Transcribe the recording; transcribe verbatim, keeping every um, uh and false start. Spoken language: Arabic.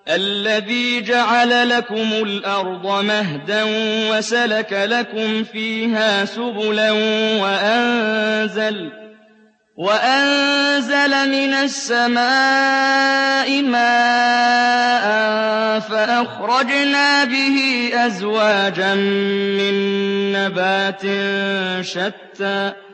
الَّذِي جَعَلَ لَكُمُ الْأَرْضَ مَهْدًا وَسَلَكَ لَكُمْ فِيهَا سُبُلًا وَأَنزَلَ, وَأَنزَلَ مِنَ السَّمَاءِ مَاءً فَأَخْرَجْنَا بِهِ أَزْوَاجًا مِّن نَّبَاتٍ شَتَّىٰ